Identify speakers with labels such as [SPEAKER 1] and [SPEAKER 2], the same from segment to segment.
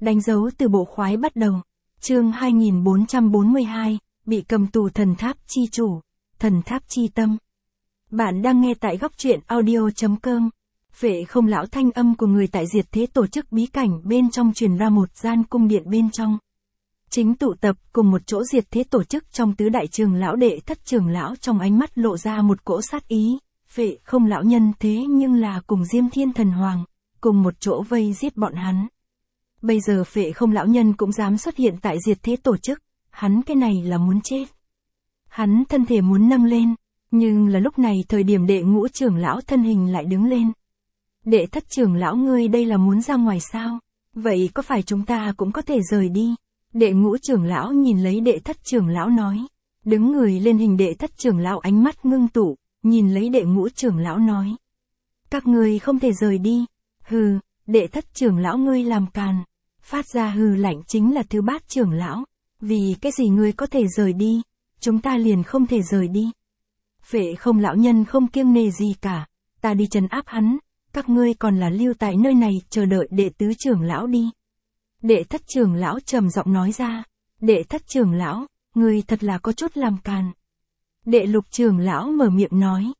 [SPEAKER 1] Đánh dấu từ bộ khoái bắt đầu. Chương 2442, bị cầm tù thần tháp chi chủ, thần tháp chi tâm. Bạn đang nghe tại góc truyện audio.com. Phệ không lão thanh âm của người tại diệt thế tổ chức bí cảnh bên trong truyền ra một gian cung điện bên trong. Chính tụ tập cùng một chỗ diệt thế tổ chức trong tứ đại trường lão đệ thất trường lão trong ánh mắt lộ ra một cỗ sát ý. Phệ không lão nhân thế nhưng là cùng Diêm Thiên Thần Hoàng, cùng một chỗ vây giết bọn hắn. Bây giờ Phệ không lão nhân cũng dám xuất hiện tại diệt thế tổ chức, hắn cái này là muốn chết. Hắn thân thể muốn nâng lên, nhưng là lúc này thời điểm đệ ngũ trưởng lão thân hình lại đứng lên. Đệ thất trưởng lão ngươi đây là muốn ra ngoài sao? Vậy có phải chúng ta cũng có thể rời đi? Đệ ngũ trưởng lão nhìn lấy đệ thất trưởng lão nói. Đứng người lên hình đệ thất trưởng lão ánh mắt ngưng tụ, nhìn lấy đệ ngũ trưởng lão nói. Các ngươi không thể rời đi. Hừ, đệ thất trưởng lão ngươi làm càn. Phát ra hừ lạnh chính là thứ bát trưởng lão. Vì cái gì ngươi có thể rời đi, chúng ta liền không thể rời đi. Phệ không lão nhân không kiêng nề gì cả, ta đi trấn áp hắn, các ngươi còn là lưu tại nơi này chờ đợi đệ tứ trưởng lão đi. Đệ thất trưởng lão trầm giọng nói ra, đệ thất trưởng lão, ngươi thật là có chút làm càn. Đệ lục trưởng lão mở miệng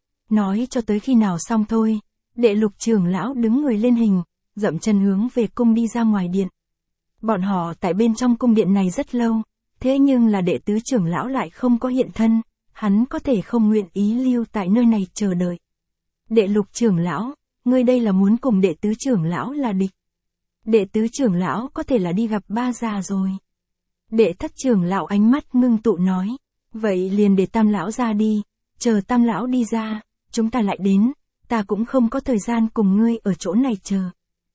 [SPEAKER 1] nói cho tới khi nào xong thôi. Đệ lục trưởng lão đứng người lên hình, dậm chân hướng về cung đi ra ngoài điện. Bọn họ tại bên trong cung điện này rất lâu, thế nhưng là đệ tứ trưởng lão lại không có hiện thân, hắn có thể không nguyện ý lưu tại nơi này chờ đợi. Đệ lục trưởng lão, ngươi đây là muốn cùng đệ tứ trưởng lão là địch. Đệ tứ trưởng lão có thể là đi gặp ba già rồi. Đệ thất trưởng lão ánh mắt ngưng tụ nói, vậy liền để tam lão ra đi, chờ tam lão đi ra, chúng ta lại đến, ta cũng không có thời gian cùng ngươi ở chỗ này chờ.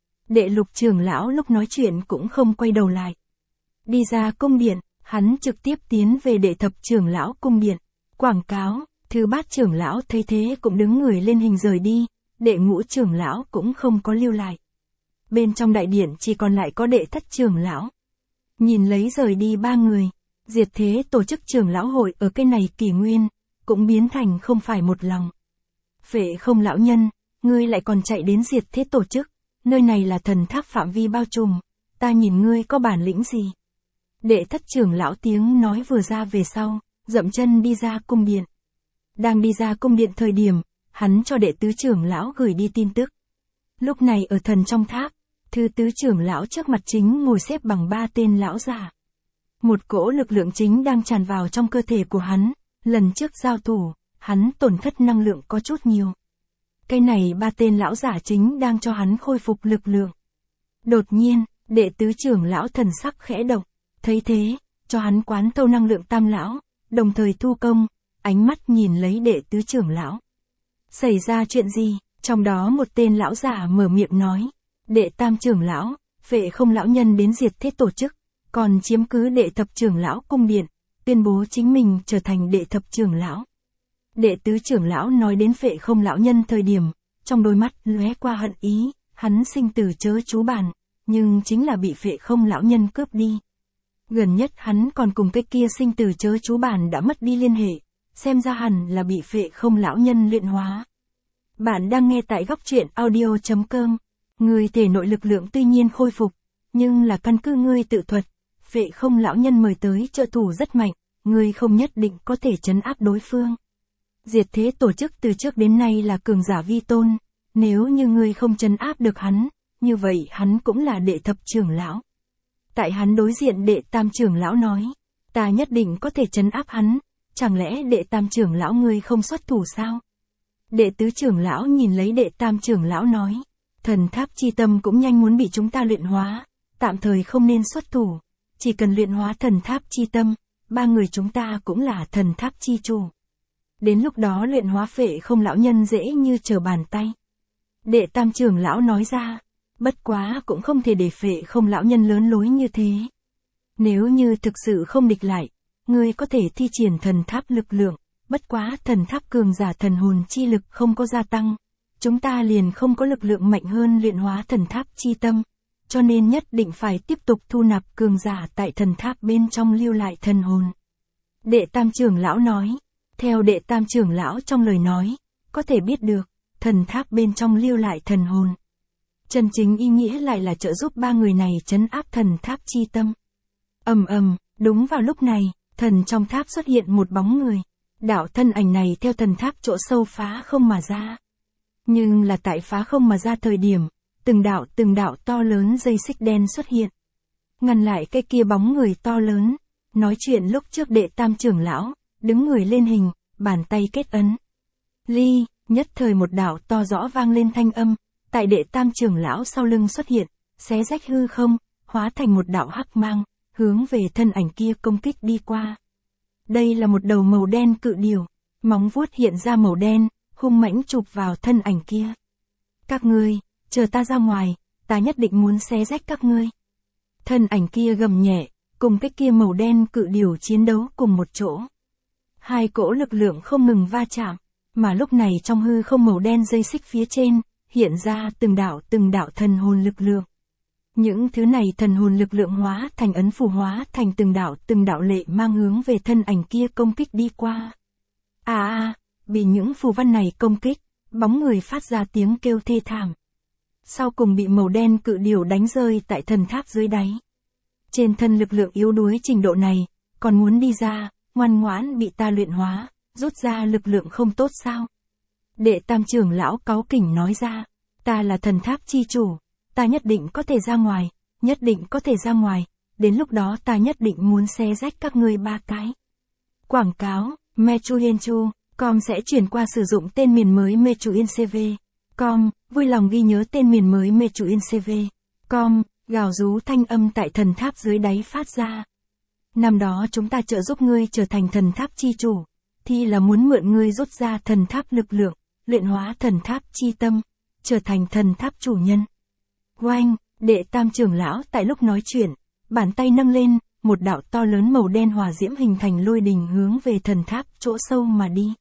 [SPEAKER 1] Đệ lục trưởng lão lúc nói chuyện cũng không quay đầu lại. Đi ra cung điện, hắn trực tiếp tiến về đệ thập trưởng lão cung điện. Quảng cáo, thứ bát trưởng lão thấy thế cũng đứng người lên hình rời đi, đệ ngũ trưởng lão cũng không có lưu lại. Bên trong đại điện chỉ còn lại có đệ thất trưởng lão. Nhìn lấy rời đi ba người, diệt thế tổ chức trưởng lão hội ở cái này kỷ nguyên, cũng biến thành không phải một lòng. Phệ không lão nhân, ngươi lại còn chạy đến diệt thế tổ chức, nơi này là thần tháp phạm vi bao trùm, ta nhìn ngươi có bản lĩnh gì. Đệ thất trưởng lão tiếng nói vừa ra về sau, dậm chân đi ra cung điện. Đang đi ra cung điện thời điểm, hắn cho đệ tứ trưởng lão gửi đi tin tức. Lúc này ở thần trong tháp, thứ tứ trưởng lão trước mặt chính ngồi xếp bằng ba tên lão già. Một cỗ lực lượng chính đang tràn vào trong cơ thể của hắn, lần trước giao thủ, hắn tổn thất năng lượng có chút nhiều. Cái này ba tên lão giả chính đang cho hắn khôi phục lực lượng. Đột nhiên, đệ tứ trưởng lão thần sắc khẽ động, thấy thế, cho hắn quán thâu năng lượng tam lão, đồng thời thu công, ánh mắt nhìn lấy đệ tứ trưởng lão. Xảy ra chuyện gì? Trong đó một tên lão giả mở miệng nói, đệ tam trưởng lão, Phệ không lão nhân đến diệt thế tổ chức, còn chiếm cứ đệ thập trưởng lão cung điện, tuyên bố chính mình trở thành đệ thập trưởng lão. Đệ tứ trưởng lão nói đến Phệ không lão nhân thời điểm, trong đôi mắt lóe qua hận ý, hắn sinh tử chớ chú bàn, nhưng chính là bị Phệ không lão nhân cướp đi. Gần nhất hắn còn cùng cái kia sinh tử chớ chú bàn đã mất đi liên hệ, xem ra hẳn là bị Phệ không lão nhân luyện hóa. Bạn đang nghe tại góc truyện audio.com. Người thể nội lực lượng tuy nhiên khôi phục, nhưng là căn cứ ngươi tự thuật, Phệ không lão nhân mời tới trợ thủ rất mạnh, ngươi không nhất định có thể trấn áp đối phương. Diệt thế tổ chức từ trước đến nay là cường giả vi tôn, nếu như ngươi không trấn áp được hắn, như vậy hắn cũng là đệ thập trưởng lão. Tại hắn đối diện đệ tam trưởng lão nói, ta nhất định có thể trấn áp hắn, chẳng lẽ đệ tam trưởng lão ngươi không xuất thủ sao? Đệ tứ trưởng lão nhìn lấy đệ tam trưởng lão nói, thần tháp chi tâm cũng nhanh muốn bị chúng ta luyện hóa, tạm thời không nên xuất thủ, chỉ cần luyện hóa thần tháp chi tâm, ba người chúng ta cũng là thần tháp chi chủ. Đến lúc đó luyện hóa Phệ không lão nhân dễ như trở bàn tay. Đệ tam trưởng lão nói ra, bất quá cũng không thể để Phệ không lão nhân lớn lối như thế. Nếu như thực sự không địch lại, ngươi có thể thi triển thần tháp lực lượng, bất quá thần tháp cường giả thần hồn chi lực không có gia tăng, chúng ta liền không có lực lượng mạnh hơn luyện hóa thần tháp chi tâm, cho nên nhất định phải tiếp tục thu nạp cường giả tại thần tháp bên trong lưu lại thần hồn. Đệ tam trưởng lão nói, theo đệ tam trưởng lão trong lời nói, có thể biết được, thần tháp bên trong lưu lại thần hồn. Chân chính ý nghĩa lại là trợ giúp ba người này trấn áp thần tháp chi tâm. Ầm ầm, đúng vào lúc này, thần trong tháp xuất hiện một bóng người. Đạo thân ảnh này theo thần tháp chỗ sâu phá không mà ra. Nhưng là tại phá không mà ra thời điểm, từng đạo to lớn dây xích đen xuất hiện. Ngăn lại cái kia bóng người to lớn. Nói chuyện lúc trước đệ tam trưởng lão, đứng người lên hình, bàn tay kết ấn. Ly, nhất thời một đạo to rõ vang lên thanh âm, tại đệ tam trưởng lão sau lưng xuất hiện, xé rách hư không, hóa thành một đạo hắc mang, hướng về thân ảnh kia công kích đi qua. Đây là một đầu màu đen cự điểu, móng vuốt hiện ra màu đen, hung mãnh chụp vào thân ảnh kia. Các ngươi, chờ ta ra ngoài, ta nhất định muốn xé rách các ngươi. Thân ảnh kia gầm nhẹ, cùng cái kia màu đen cự điểu chiến đấu cùng một chỗ. Hai cỗ lực lượng không ngừng va chạm, mà lúc này trong hư không màu đen dây xích phía trên, hiện ra từng đạo thần hồn lực lượng. Những thứ này thần hồn lực lượng hóa thành ấn phù, hóa thành từng đạo lệ mang hướng về thân ảnh kia công kích đi qua. Bị những phù văn này công kích, bóng người phát ra tiếng kêu thê thảm. Sau cùng bị màu đen cự điểu đánh rơi tại thần tháp dưới đáy. Trên thân lực lượng yếu đuối trình độ này, còn muốn đi ra, ngoan ngoãn bị ta luyện hóa, rút ra lực lượng không tốt sao? Đệ tam trưởng lão cáu kỉnh nói ra, ta là thần tháp chi chủ, ta nhất định có thể ra ngoài, nhất định có thể ra ngoài, đến lúc đó ta nhất định muốn xé rách các ngươi ba cái. Quảng cáo, Mechuyenchu.com sẽ chuyển qua sử dụng tên miền mới Mechuyencv.com, vui lòng ghi nhớ tên miền mới Mechuyencv.com, gào rú thanh âm tại thần tháp dưới đáy phát ra. Năm đó chúng ta trợ giúp ngươi trở thành thần tháp chi chủ, thì là muốn mượn ngươi rút ra thần tháp lực lượng, luyện hóa thần tháp chi tâm, trở thành thần tháp chủ nhân. Oanh, đệ tam trưởng lão tại lúc nói chuyện, bàn tay nâng lên, một đạo to lớn màu đen hỏa diễm hình thành lôi đình hướng về thần tháp chỗ sâu mà đi.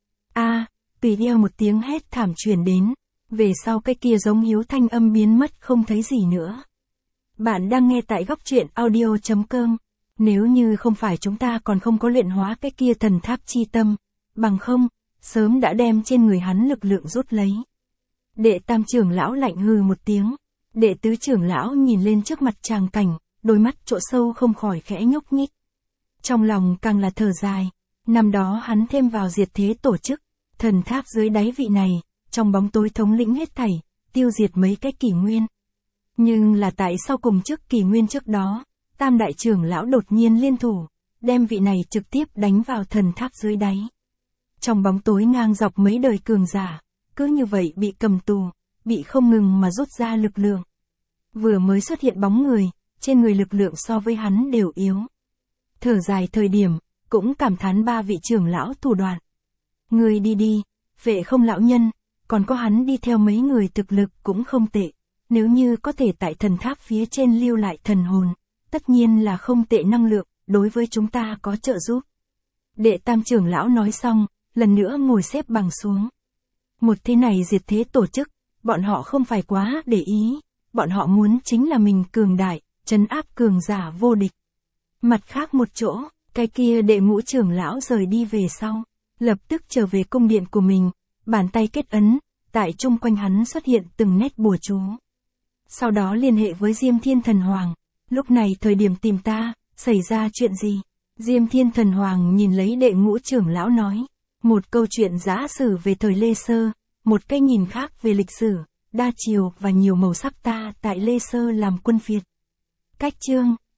[SPEAKER 1] Tùy theo một tiếng hét thảm truyền đến, về sau cái kia giống hiếu thanh âm biến mất không thấy gì nữa. Bạn đang nghe tại góc truyện audio.com. Nếu như không phải chúng ta còn không có luyện hóa cái kia thần tháp chi tâm, bằng không, sớm đã đem trên người hắn lực lượng rút lấy. Đệ tam trưởng lão lạnh hừ một tiếng, đệ tứ trưởng lão nhìn lên trước mặt tràng cảnh, đôi mắt chỗ sâu không khỏi khẽ nhúc nhích. Trong lòng càng là thở dài, năm đó hắn thêm vào diệt thế tổ chức, thần tháp dưới đáy vị này, trong bóng tối thống lĩnh hết thảy, tiêu diệt mấy cái kỷ nguyên. Nhưng là tại sau cùng trước kỷ nguyên trước đó, tam đại trưởng lão đột nhiên liên thủ, đem vị này trực tiếp đánh vào thần tháp dưới đáy. Trong bóng tối ngang dọc mấy đời cường giả, cứ như vậy bị cầm tù, bị không ngừng mà rút ra lực lượng. Vừa mới xuất hiện bóng người, trên người lực lượng so với hắn đều yếu. Thở dài thời điểm, cũng cảm thán ba vị trưởng lão thủ đoạn. Người đi, vệ không lão nhân, còn có hắn đi theo mấy người thực lực cũng không tệ. Nếu như có thể tại thần tháp phía trên lưu lại thần hồn, tất nhiên là không tệ năng lượng, đối với chúng ta có trợ giúp. Đệ tam trưởng lão nói xong, lần nữa ngồi xếp bằng xuống. Một thế này diệt thế tổ chức, bọn họ không phải quá để ý, bọn họ muốn chính là mình cường đại, trấn áp cường giả vô địch. Mặt khác một chỗ, cái kia đệ ngũ trưởng lão rời đi về sau, lập tức trở về cung điện của mình, bàn tay kết ấn, tại chung quanh hắn xuất hiện từng nét bùa chú. Sau đó liên hệ với Diêm Thiên Thần Hoàng, lúc này thời điểm tìm ta, xảy ra chuyện gì? Diêm Thiên Thần Hoàng nhìn lấy đệ ngũ trưởng lão nói, một câu chuyện giả sử về thời Lê Sơ, một cái nhìn khác về lịch sử, đa chiều và nhiều màu sắc ta tại Lê Sơ làm quân Việt. Cách chương